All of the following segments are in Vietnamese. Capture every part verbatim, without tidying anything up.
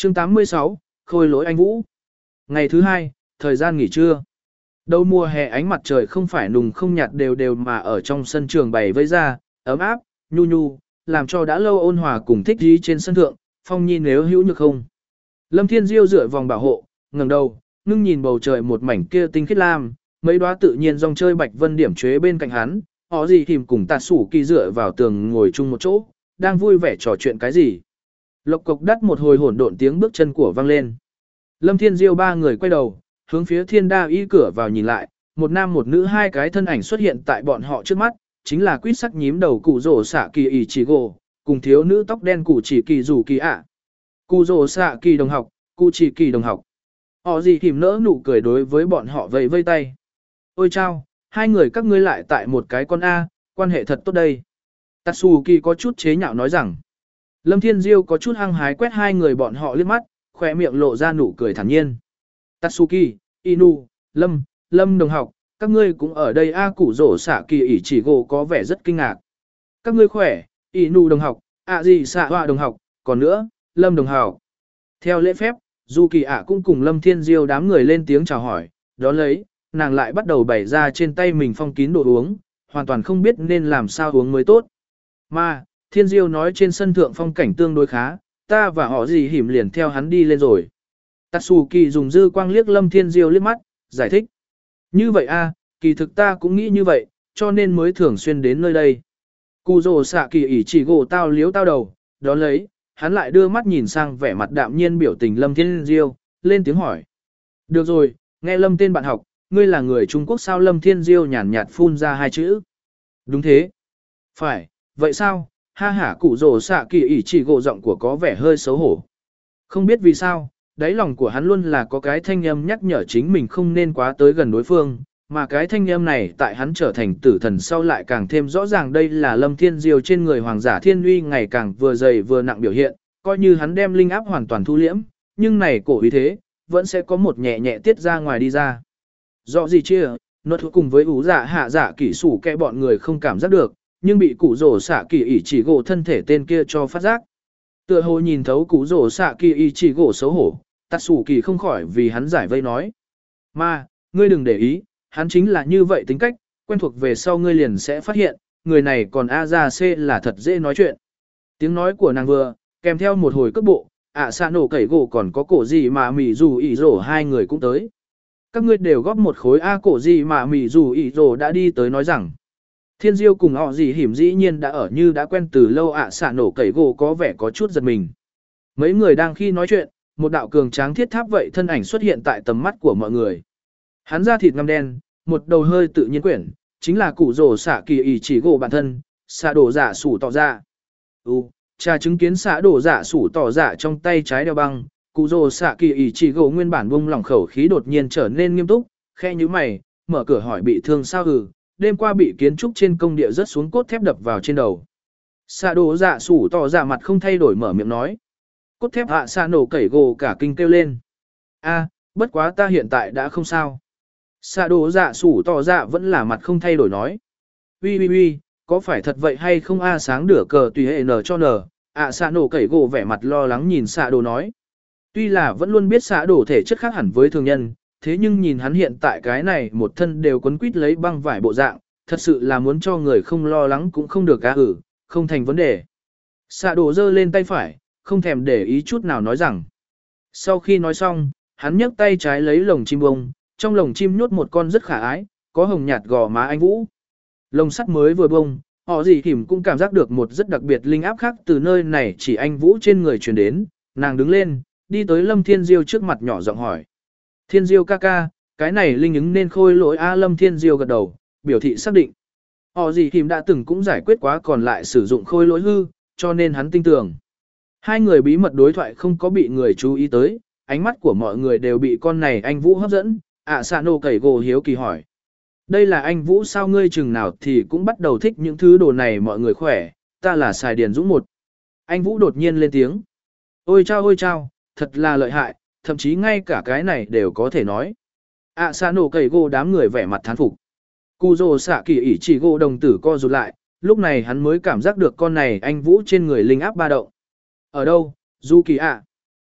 chương tám mươi sáu, khôi lỗi anh Vũ. Ngày thứ hai, thời gian nghỉ trưa. Đầu mùa hè ánh mặt trời không phải nùng không nhạt đều đều mà ở trong sân trường bày vây ra, ấm áp, nhu nhu, làm cho đã lâu ôn hòa cùng thích ý trên sân thượng, phong nhi nếu hữu như không. Lâm Thiên Diêu dựa vòng bảo hộ, ngẩng đầu, ngưng nhìn bầu trời một mảnh kia tinh khiết lam, mấy đóa tự nhiên dòng chơi bạch vân điểm chế bên cạnh hắn, họ gì thìm cùng tạt sủ kỳ dựa vào tường ngồi chung một chỗ, đang vui vẻ trò chuyện cái gì. Lộc cộc đắt một hồi hỗn độn tiếng bước chân của vang lên. Lâm Thiên Diêu ba người quay đầu, hướng phía thiên đa y cửa vào nhìn lại, một nam một nữ hai cái thân ảnh xuất hiện tại bọn họ trước mắt, chính là quýt sắc nhím đầu cụ rổ xạ kỳ ỷ chỉ gỗ, cùng thiếu nữ tóc đen cụ chỉ kỳ rủ kỳ ạ. Cụ rổ xạ kỳ đồng học, cụ chỉ kỳ đồng học. Họ gì thìm nỡ nụ cười đối với bọn họ vẫy vây tay. Ôi chao, hai người các ngươi lại tại một cái con A, quan hệ thật tốt đây. Tatsuki có chút chế nhạo nói rằng. Lâm Thiên Diêu có chút hăng hái quét hai người bọn họ liếc mắt, khỏe miệng lộ ra nụ cười thản nhiên. Tatsuki, Inu, Lâm, Lâm đồng học, các ngươi cũng ở đây A củ rổ xạ kỳ ỷ chỉ gỗ có vẻ rất kinh ngạc. Các ngươi khỏe, Inu đồng học, ạ gì xạ họa đồng học, còn nữa, Lâm đồng học. Theo lễ phép, dù kỳ ạ cũng cùng Lâm Thiên Diêu đám người lên tiếng chào hỏi, đó lấy, nàng lại bắt đầu bày ra trên tay mình phong kín đồ uống, hoàn toàn không biết nên làm sao uống mới tốt. Mà, Thiên Diêu nói trên sân thượng phong cảnh tương đối khá, ta và họ gì hỉm liền theo hắn đi lên rồi. Tatsuki dùng dư quang liếc Lâm Thiên Diêu liếc mắt, giải thích. Như vậy a, kỳ thực ta cũng nghĩ như vậy, cho nên mới thường xuyên đến nơi đây. Cù rồ xạ kỳ ỷ chỉ gỗ tao liếu tao đầu, đó lấy, hắn lại đưa mắt nhìn sang vẻ mặt đạm nhiên biểu tình Lâm Thiên Diêu, lên tiếng hỏi. Được rồi, nghe Lâm tên bạn học, ngươi là người Trung Quốc sao? Lâm Thiên Diêu nhàn nhạt phun ra hai chữ. Đúng thế. Phải, vậy sao? Ha hả cụ rồ xạ kỳ ỷ chỉ gỗ giọng của có vẻ hơi xấu hổ. Không biết vì sao, đáy lòng của hắn luôn là có cái thanh âm nhắc nhở chính mình không nên quá tới gần đối phương, mà cái thanh âm này tại hắn trở thành tử thần sau lại càng thêm rõ ràng. Đây là Lâm Thiên Diêu trên người hoàng giả thiên uy ngày càng vừa dày vừa nặng biểu hiện, coi như hắn đem linh áp hoàn toàn thu liễm, nhưng này cổ uy thế, vẫn sẽ có một nhẹ nhẹ tiết ra ngoài đi ra. Rõ gì chia, nó thuộc cùng với ủ giả hạ giả kỹ sủ kẻ bọn người không cảm giác được, nhưng bị cụ rổ xạ kỳ ỷ chỉ gỗ thân thể tên kia cho phát giác. Tựa hồ nhìn thấu cụ rổ xạ kỳ ỷ chỉ gỗ xấu hổ, Tatsuki không khỏi vì hắn giải vây nói. Mà, ngươi đừng để ý, hắn chính là như vậy tính cách, quen thuộc về sau ngươi liền sẽ phát hiện, người này còn A ra C là thật dễ nói chuyện. Tiếng nói của nàng vừa, kèm theo một hồi cước bộ, ạ xạ nổ cẩy gỗ còn có cổ gì mà mỉ dù ỉ rổ hai người cũng tới. Các ngươi đều góp một khối A cổ gì mà mỉ dù ỉ rổ đã đi tới nói rằng. Thiên Diêu cùng họ gì hiểm dĩ nhiên đã ở như đã quen từ lâu. ạ xạ nổ cẩy gỗ có vẻ có chút giật mình. Mấy người đang khi nói chuyện, một đạo cường tráng thiết tháp vậy thân ảnh xuất hiện tại tầm mắt của mọi người. Hắn da thịt ngăm đen, một đầu hơi tự nhiên quyển, chính là cụ rổ xạ kỳ ỷ chỉ gỗ bản thân, xạ đổ dạ sủ tỏ dạ. Ừ, cha chứng kiến xạ đổ dạ sủ tỏ dạ trong tay trái đeo băng, cụ rổ xạ kỳ ỷ chỉ gỗ nguyên bản buông lỏng khẩu khí đột nhiên trở nên nghiêm túc, khe như mày, mở cửa hỏi bị thương sao? Hừ, đêm qua bị kiến trúc trên công địa rớt xuống cốt thép đập vào trên đầu. Xạ đổ dạ sủ tỏ dạ mặt không thay đổi mở miệng nói. Cốt thép hạ xạ nổ cẩy gỗ cả kinh kêu lên. A, bất quá ta hiện tại đã không sao. Xạ đồ dạ sủ tỏ dạ vẫn là mặt không thay đổi nói. Ui ui ui, có phải thật vậy hay không? A sáng đửa cờ tùy hệ nở cho nở. ạ xạ nổ cẩy gỗ vẻ mặt lo lắng nhìn xạ đồ nói. Tuy là vẫn luôn biết xạ đồ thể chất khác hẳn với thường nhân, thế nhưng nhìn hắn hiện tại cái này một thân đều quấn quít lấy băng vải bộ dạng, thật sự là muốn cho người không lo lắng cũng không được. Á ử, không thành vấn đề. Xạ đồ giơ lên tay phải, không thèm để ý chút nào nói rằng. Sau khi nói xong, hắn nhấc tay trái lấy lồng chim bông, trong lồng chim nhốt một con rất khả ái, có hồng nhạt gò má anh Vũ. Lồng sắt mới vừa bông, họ gì thìm cũng cảm giác được một rất đặc biệt linh áp khác từ nơi này chỉ anh Vũ trên người truyền đến, nàng đứng lên, đi tới Lâm Thiên Diêu trước mặt nhỏ giọng hỏi. Thiên Diêu ca ca, cái này linh ứng nên khôi lỗi A? Lâm Thiên Diêu gật đầu, biểu thị xác định. Họ gì thìm đã từng cũng giải quyết quá còn lại sử dụng khôi lỗi hư, cho nên hắn tin tưởng. Hai người bí mật đối thoại không có bị người chú ý tới, ánh mắt của mọi người đều bị con này anh Vũ hấp dẫn. ạ xạ nổ cẩy gỗ hiếu kỳ hỏi. Đây là anh Vũ sao? Ngươi chừng nào thì cũng bắt đầu thích những thứ đồ này? Mọi người khỏe, ta là Sài Điền Dũng một. Anh Vũ đột nhiên lên tiếng. Ôi chao ôi chao, thật là lợi hại, thậm chí ngay cả cái này đều có thể nói. ạ xạ nổ cẩy gỗ đám người vẻ mặt thán phục. Cù rồ xạ kỳ ỷ chỉ gỗ đồng tử co rụt lại, lúc này hắn mới cảm giác được con này anh Vũ trên người linh áp ba động. Ở đâu, Du Kỳ ạ?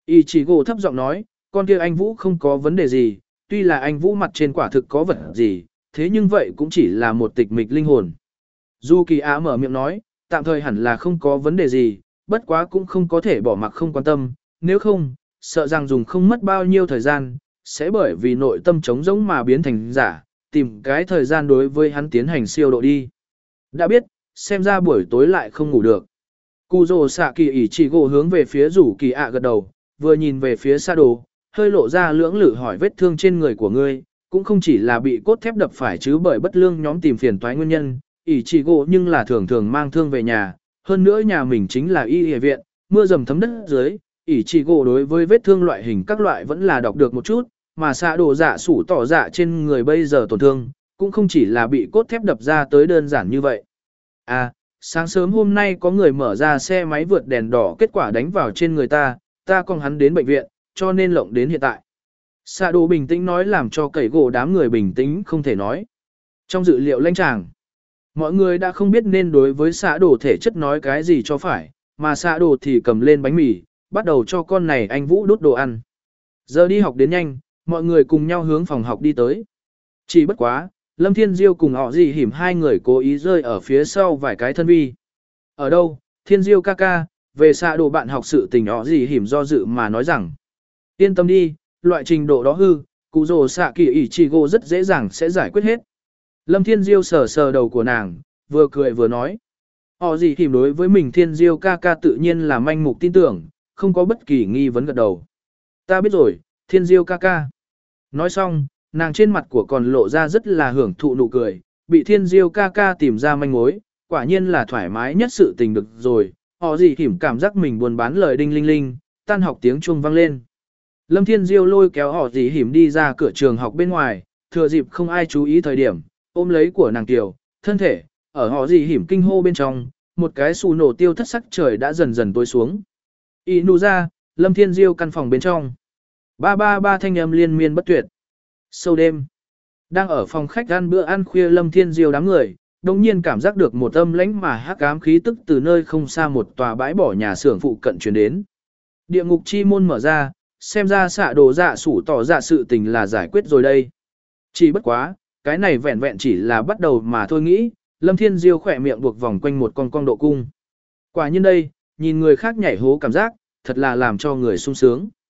Ý chỉ gỗ thấp giọng nói, con kia anh Vũ không có vấn đề gì, tuy là anh Vũ mặt trên quả thực có vật gì, thế nhưng vậy cũng chỉ là một tịch mịch linh hồn. Du Kỳ Á mở miệng nói, tạm thời hẳn là không có vấn đề gì, bất quá cũng không có thể bỏ mặc không quan tâm, nếu không, sợ rằng dùng không mất bao nhiêu thời gian, sẽ bởi vì nội tâm trống rỗng mà biến thành giả, tìm cái thời gian đối với hắn tiến hành siêu độ đi. Đã biết, xem ra buổi tối lại không ngủ được. Cù rồ xạ kỳ ỉ chỉ gỗ hướng về phía rủ kỳ ạ gật đầu, vừa nhìn về phía xa đồ, hơi lộ ra lưỡng lự hỏi vết thương trên người của ngươi, cũng không chỉ là bị cốt thép đập phải chứ bởi bất lương nhóm tìm phiền toái nguyên nhân, ỉ chỉ gỗ nhưng là thường thường mang thương về nhà, hơn nữa nhà mình chính là y y viện, mưa dầm thấm đất dưới, ỉ chỉ gỗ đối với vết thương loại hình các loại vẫn là đọc được một chút, mà xạ đồ dạ sủ tỏ dạ trên người bây giờ tổn thương, cũng không chỉ là bị cốt thép đập ra tới đơn giản như vậy. À, sáng sớm hôm nay có người mở ra xe máy vượt đèn đỏ kết quả đánh vào trên người ta, ta còn hắn đến bệnh viện, cho nên lộng đến hiện tại. Xạ đồ bình tĩnh nói làm cho cẩy gỗ đám người bình tĩnh không thể nói. Trong dự liệu lãnh tràng, mọi người đã không biết nên đối với xạ đồ thể chất nói cái gì cho phải, mà xạ đồ thì cầm lên bánh mì, bắt đầu cho con này anh Vũ đút đồ ăn. Giờ đi học đến nhanh, mọi người cùng nhau hướng phòng học đi tới. Chỉ bất quá, Lâm Thiên Diêu cùng họ gì hiểm hai người cố ý rơi ở phía sau vài cái thân vi. Ở đâu, Thiên Diêu ca ca, về xạ đồ bạn học sự tình họ gì hiểm do dự mà nói rằng. Yên tâm đi, loại trình độ đó hư, cụ rồ xạ kỳ ỉ chỉ gỗ rất dễ dàng sẽ giải quyết hết. Lâm Thiên Diêu sờ sờ đầu của nàng, vừa cười vừa nói. Họ gì hiểm đối với mình Thiên Diêu ca ca tự nhiên là manh mục tin tưởng, không có bất kỳ nghi vấn gật đầu. Ta biết rồi, Thiên Diêu ca ca. Nói xong, nàng trên mặt của còn lộ ra rất là hưởng thụ nụ cười, bị Thiên Diêu ca ca tìm ra manh mối, quả nhiên là thoải mái nhất sự tình được rồi. Họ gì hiểm cảm giác mình buồn bán lời đinh linh linh, tan học tiếng chuông vang lên. Lâm Thiên Diêu lôi kéo họ gì hiểm đi ra cửa trường học bên ngoài, thừa dịp không ai chú ý thời điểm, ôm lấy của nàng tiểu, thân thể, ở họ gì hiểm kinh hô bên trong, một cái xù nổ tiêu thất sắc trời đã dần dần tối xuống. Y nụ ra, Lâm Thiên Diêu căn phòng bên trong. Ba ba ba thanh âm liên miên bất tuyệt. Sâu đêm, đang ở phòng khách ăn bữa ăn khuya Lâm Thiên Diêu đám người, đồng nhiên cảm giác được một âm lãnh mà hắc ám khí tức từ nơi không xa một tòa bãi bỏ nhà xưởng phụ cận truyền đến. Địa ngục chi môn mở ra, xem ra xạ đồ dạ sủ tỏ dạ sự tình là giải quyết rồi đây. Chỉ bất quá, cái này vẹn vẹn chỉ là bắt đầu mà thôi nghĩ, Lâm Thiên Diêu khỏe miệng buộc vòng quanh một con cong độ cung. Quả nhiên đây, nhìn người khác nhảy hố cảm giác, thật là làm cho người sung sướng.